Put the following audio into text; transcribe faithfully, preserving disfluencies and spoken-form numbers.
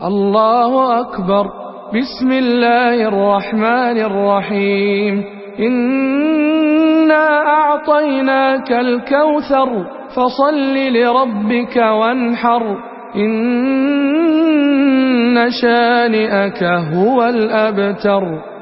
الله أكبر. بسم الله الرحمن الرحيم. إنا أعطيناك الكوثر فصل لربك وانحر إن شانئك هو الأبتر.